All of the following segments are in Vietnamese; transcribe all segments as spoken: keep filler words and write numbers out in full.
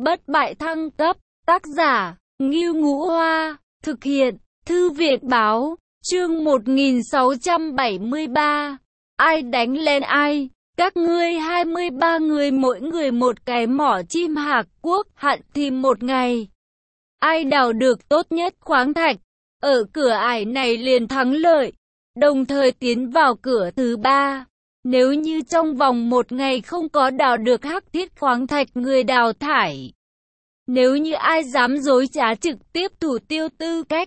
bất bại thăng cấp. Tác giả, Ngưu Ngũ Hoa. Thực hiện, Thư viện Báo. Chương một nghìn sáu trăm bảy mươi ba. Ai đánh lên ai? Các ngươi hai mươi ba người mỗi người một cái mỏ chim Hạc Quốc, hạn thì một ngày. Ai đào được tốt nhất khoáng thạch, ở cửa ải này liền thắng lợi, đồng thời tiến vào cửa thứ ba. Nếu như trong vòng một ngày không có đào được hắc thiết khoáng thạch, người đào thải. Nếu như ai dám dối trá trực tiếp thủ tiêu tư cách,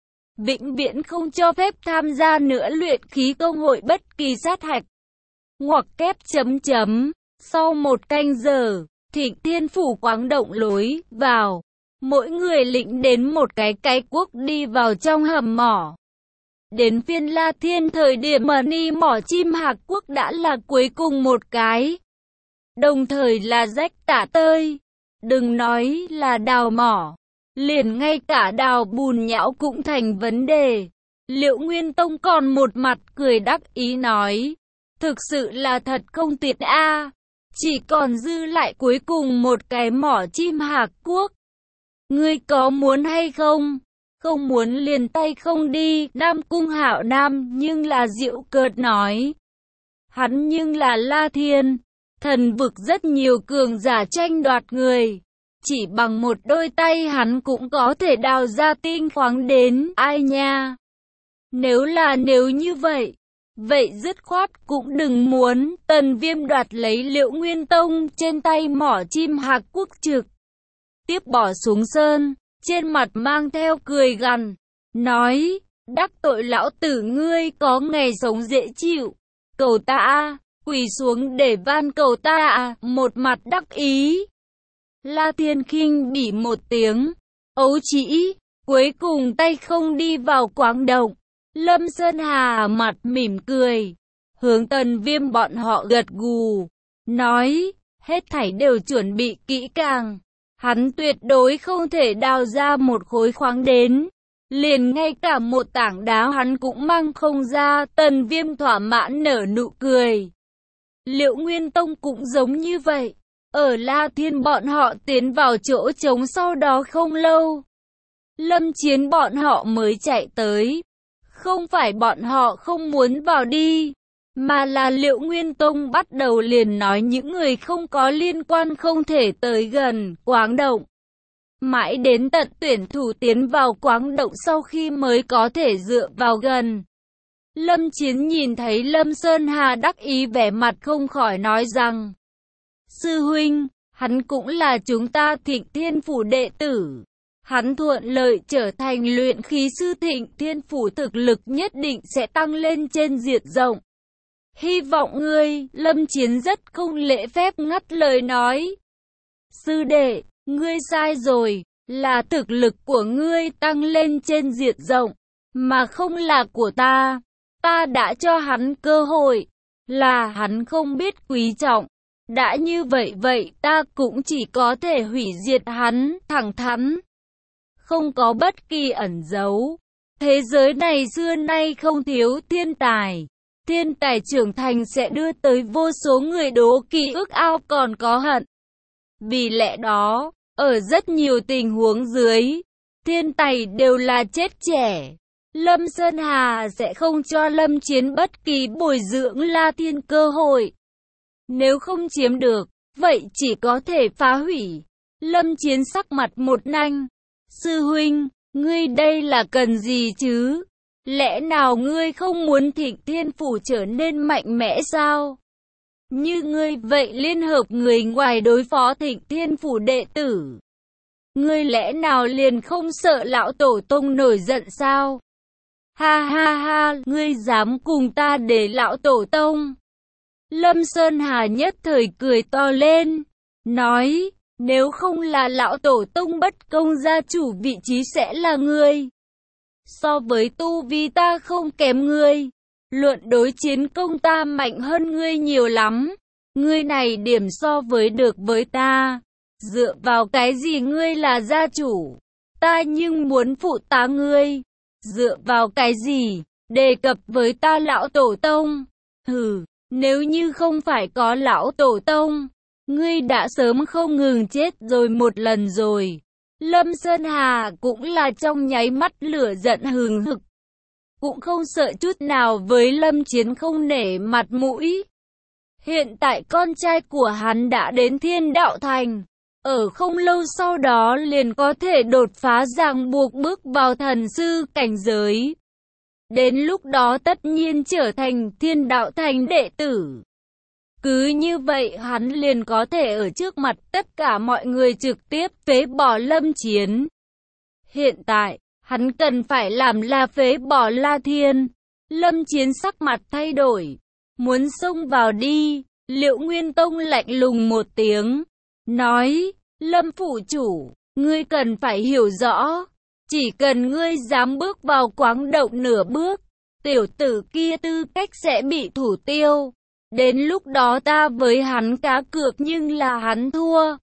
vĩnh viễn không cho phép tham gia nữa luyện khí công hội bất kỳ sát hạch. Ngoặc kép chấm chấm. Sau một canh giờ, Thịnh Thiên Phủ Quáng Động lối vào, mỗi người lĩnh đến một cái cái cuốc đi vào trong hầm mỏ. Đến phiên La Thiên, thời điểm mà ni mỏ chim Hạc Quốc đã là cuối cùng một cái, đồng thời là rách tả tơi. Đừng nói là đào mỏ, liền ngay cả đào bùn nhão cũng thành vấn đề. Liệu Nguyên Tông còn một mặt cười đắc ý nói, thực sự là thật không tiện a, chỉ còn dư lại cuối cùng một cái mỏ chim Hạc Quốc. Ngươi có muốn hay không? Không muốn liền tay không đi. Nam Cung Hạo Nam nhưng là giễu cợt nói. Hắn nhưng là La Thiên, thần vực rất nhiều cường giả tranh đoạt người. Chỉ bằng một đôi tay hắn cũng có thể đào ra tinh khoáng đến. Ai nha? Nếu là nếu như vậy, vậy dứt khoát cũng đừng muốn. Tần Viêm đoạt lấy Liệu Nguyên Tông trên tay mỏ chim Hạc Quốc trực tiếp bỏ xuống sơn, trên mặt mang theo cười gằn, nói, đắc tội lão tử ngươi có ngày sống dễ chịu, cầu ta a, quỳ xuống để van cầu ta a. Một mặt đắc ý. La Thiên khinh bỉ một tiếng, ấu trĩ, cuối cùng tay không đi vào quáng động. Lâm Sơn Hà mặt mỉm cười, hướng Tần Viêm bọn họ gật gù, nói, hết thảy đều chuẩn bị kỹ càng. Hắn tuyệt đối không thể đào ra một khối khoáng đến, liền ngay cả một tảng đá hắn cũng mang không ra. Tần Viêm thỏa mãn nở nụ cười. Liệu Nguyên Tông cũng giống như vậy. Ở La Thiên bọn họ tiến vào chỗ trống sau đó không lâu, Lâm Chiến bọn họ mới chạy tới. Không phải bọn họ không muốn vào đi, mà là Liệu Nguyên Tông bắt đầu liền nói những người không có liên quan không thể tới gần quáng động. Mãi đến tận tuyển thủ tiến vào quáng động sau khi mới có thể dựa vào gần. Lâm Chiến nhìn thấy Lâm Sơn Hà đắc ý vẻ mặt không khỏi nói rằng, sư huynh, hắn cũng là chúng ta Thịnh Thiên Phủ đệ tử. Hắn thuận lợi trở thành luyện khí sư, Thịnh Thiên Phủ thực lực nhất định sẽ tăng lên trên diện rộng. Hy vọng ngươi. Lâm Chiến rất không lễ phép ngắt lời nói, sư đệ, ngươi sai rồi, là thực lực của ngươi tăng lên trên diện rộng, mà không là của ta. Ta đã cho hắn cơ hội, là hắn không biết quý trọng. Đã như vậy vậy ta cũng chỉ có thể hủy diệt hắn, thẳng thắn, không có bất kỳ ẩn giấu. Thế giới này xưa nay không thiếu thiên tài. Thiên tài trưởng thành sẽ đưa tới vô số người đố kỵ ước ao còn có hận. Vì lẽ đó, ở rất nhiều tình huống dưới, thiên tài đều là chết trẻ. Lâm Sơn Hà sẽ không cho Lâm Chiến bất kỳ bồi dưỡng La Thiên cơ hội. Nếu không chiếm được, vậy chỉ có thể phá hủy. Lâm Chiến sắc mặt một nanh, sư huynh, ngươi đây là cần gì chứ? Lẽ nào ngươi không muốn Thịnh Thiên Phủ trở nên mạnh mẽ sao? Như ngươi vậy liên hợp người ngoài đối phó Thịnh Thiên Phủ đệ tử, ngươi lẽ nào liền không sợ lão tổ tông nổi giận sao? Ha ha ha, ngươi dám cùng ta để lão tổ tông? Lâm Sơn Hà nhất thời cười to lên, nói, nếu không là lão tổ tông bất công, gia chủ vị trí sẽ là ngươi. So với tu vi ta không kém ngươi, luận đối chiến công ta mạnh hơn ngươi nhiều lắm. Ngươi này điểm so với được với ta, dựa vào cái gì ngươi là gia chủ? Ta nhưng muốn phụ tá ngươi, dựa vào cái gì? Đề cập với ta lão tổ tông. Hừ, nếu như không phải có lão tổ tông, ngươi đã sớm không ngừng chết rồi một lần rồi. Lâm Sơn Hà cũng là trong nháy mắt lửa giận hừng hực, cũng không sợ chút nào với Lâm Chiến không nể mặt mũi. Hiện tại con trai của hắn đã đến Thiên Đạo Thành, ở không lâu sau đó liền có thể đột phá ràng buộc bước vào thần sư cảnh giới. Đến lúc đó tất nhiên trở thành Thiên Đạo Thành đệ tử. Cứ như vậy hắn liền có thể ở trước mặt tất cả mọi người trực tiếp phế bỏ Lâm Chiến. Hiện tại, hắn cần phải làm là phế bỏ La Thiên. Lâm Chiến sắc mặt thay đổi, muốn xông vào đi. Liệu Nguyên Tông lạnh lùng một tiếng, nói, Lâm phủ chủ, ngươi cần phải hiểu rõ, chỉ cần ngươi dám bước vào quáng động nửa bước, tiểu tử kia tư cách sẽ bị thủ tiêu. Đến lúc đó ta với hắn cá cược nhưng là hắn thua.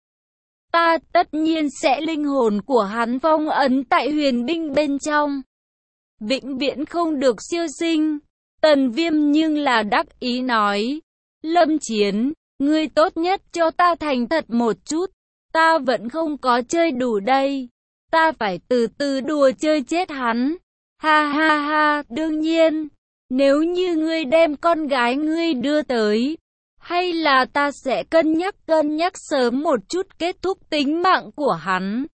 Ta tất nhiên sẽ linh hồn của hắn phong ấn tại huyền binh bên trong, vĩnh viễn không được siêu sinh. Tần Viêm nhưng là đắc ý nói, Lâm Chiến, ngươi tốt nhất cho ta thành thật một chút, ta vẫn không có chơi đủ đây, ta phải từ từ đùa chơi chết hắn. Ha ha ha, đương nhiên, nếu như ngươi đem con gái ngươi đưa tới, hay là ta sẽ cân nhắc cân nhắc sớm một chút kết thúc tính mạng của hắn.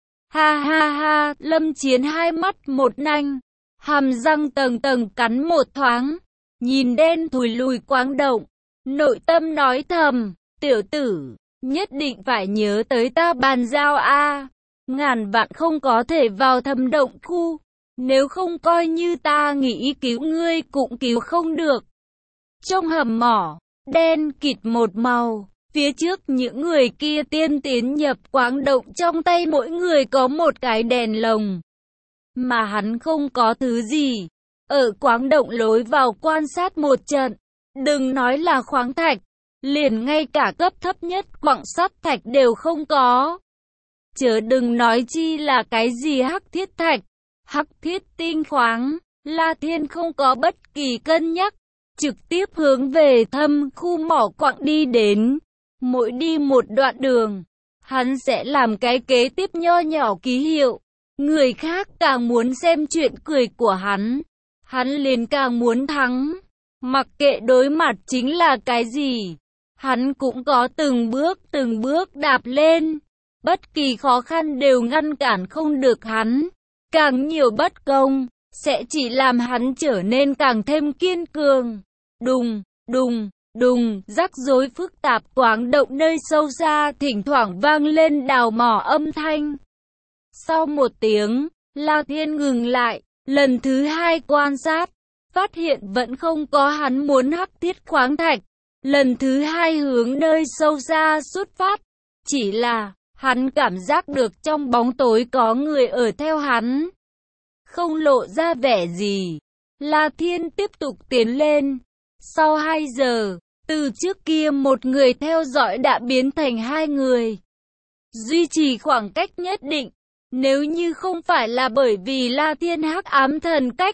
Ha ha ha, Lâm Chiến hai mắt một nanh, hàm răng tầng tầng cắn một thoáng, nhìn đen thùi lùi quáng động, nội tâm nói thầm, tiểu tử, nhất định phải nhớ tới ta bàn giao a, ngàn vạn không có thể vào thâm động khu, nếu không coi như ta nghĩ cứu ngươi cũng cứu không được. Trong hầm mỏ, đen kịt một màu, phía trước những người kia tiên tiến nhập quáng động, trong tay mỗi người có một cái đèn lồng, mà hắn không có thứ gì. Ở quáng động lối vào quan sát một trận, đừng nói là khoáng thạch, liền ngay cả cấp thấp nhất quặng sắt thạch đều không có. Chớ đừng nói chi là cái gì hắc thiết thạch, hắc thiết tinh khoáng. La Thiên không có bất kỳ cân nhắc, trực tiếp hướng về thâm khu mỏ quặng đi đến. Mỗi đi một đoạn đường, hắn sẽ làm cái kế tiếp nho nhỏ ký hiệu. Người khác càng muốn xem chuyện cười của hắn, hắn liền càng muốn thắng. Mặc kệ đối mặt chính là cái gì, hắn cũng có từng bước từng bước đạp lên. Bất kỳ khó khăn đều ngăn cản không được hắn. Càng nhiều bất công, sẽ chỉ làm hắn trở nên càng thêm kiên cường. Đùng, đùng, đùng, rắc rối phức tạp quáng động nơi sâu xa thỉnh thoảng vang lên đào mỏ âm thanh. Sau một tiếng, La Thiên ngừng lại, lần thứ hai quan sát, phát hiện vẫn không có hắn muốn hắc thiết khoáng thạch. Lần thứ hai hướng nơi sâu xa xuất phát, chỉ là hắn cảm giác được trong bóng tối có người ở theo hắn. Không lộ ra vẻ gì, La Thiên tiếp tục tiến lên. Sau hai giờ, từ trước kia một người theo dõi đã biến thành hai người. Duy trì khoảng cách nhất định, nếu như không phải là bởi vì La Thiên hắc ám thần cách,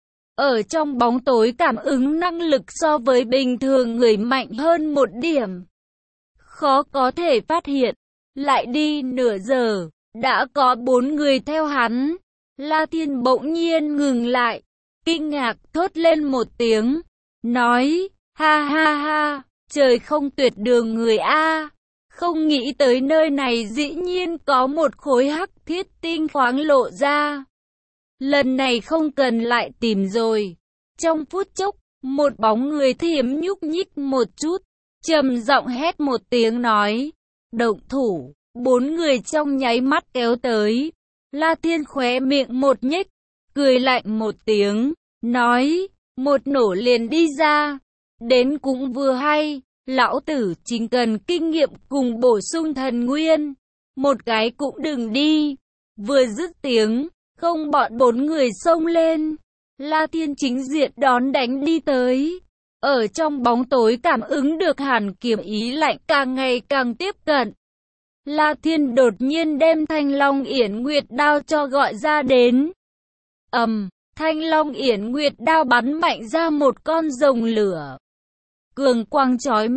ở trong bóng tối cảm ứng năng lực so với bình thường người mạnh hơn một điểm, khó có thể phát hiện. Lại đi nửa giờ, đã có bốn người theo hắn. La Thiên bỗng nhiên ngừng lại, kinh ngạc thốt lên một tiếng, nói, ha ha ha, trời không tuyệt đường người a, không nghĩ tới nơi này dĩ nhiên có một khối hắc thiết tinh khoáng lộ ra. Lần này không cần lại tìm rồi. Trong phút chốc, một bóng người thiểm nhúc nhích một chút, trầm giọng hét một tiếng nói, động thủ. Bốn người trong nháy mắt kéo tới. La Thiên khóe miệng một nhếch, cười lạnh một tiếng, nói, một nổ liền đi ra. Đến cũng vừa hay, lão tử chính cần kinh nghiệm cùng bổ sung thần nguyên. Một cái cũng đừng đi. Vừa dứt tiếng, không bọn bốn người xông lên. La Thiên chính diện đón đánh đi tới. Ở trong bóng tối cảm ứng được hàn kiếm ý lạnh càng ngày càng tiếp cận. La Thiên đột nhiên đem Thanh Long Yển Nguyệt đao cho gọi ra đến. Ầm, um, Thanh Long Yển Nguyệt đao bắn mạnh ra một con rồng lửa. Cường quang chói mắt,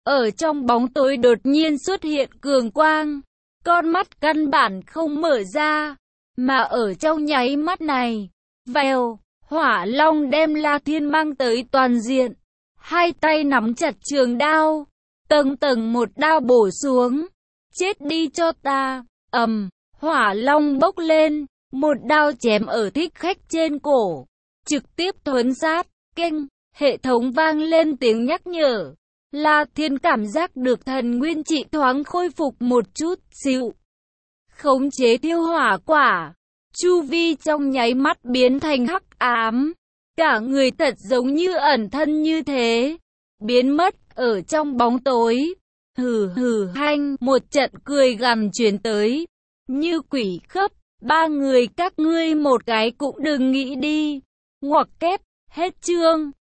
Ở trong bóng tối đột nhiên xuất hiện cường quang. Con mắt căn bản không mở ra. Mà ở trong nháy mắt này, vèo, Hỏa Long đem La Thiên mang tới toàn diện. Hai tay nắm chặt trường đao. Tầng tầng một đao bổ xuống. Chết đi cho ta. Ầm, Hỏa Long bốc lên. Một đao chém ở thích khách trên cổ. Trực tiếp thuấn sát. Keng, hệ thống vang lên tiếng nhắc nhở. La Thiên cảm giác được thần nguyên trị thoáng khôi phục một chút xíu. Khống chế thiêu hỏa quả. Chu vi trong nháy mắt biến thành hắc ám. Cả người thật giống như ẩn thân như thế. Biến mất ở trong bóng tối. Hừ hừ hanh, một trận cười gằn truyền tới. Như quỷ khấp, ba người các ngươi một cái cũng đừng nghĩ đi. Ngoặc kép, hết chương.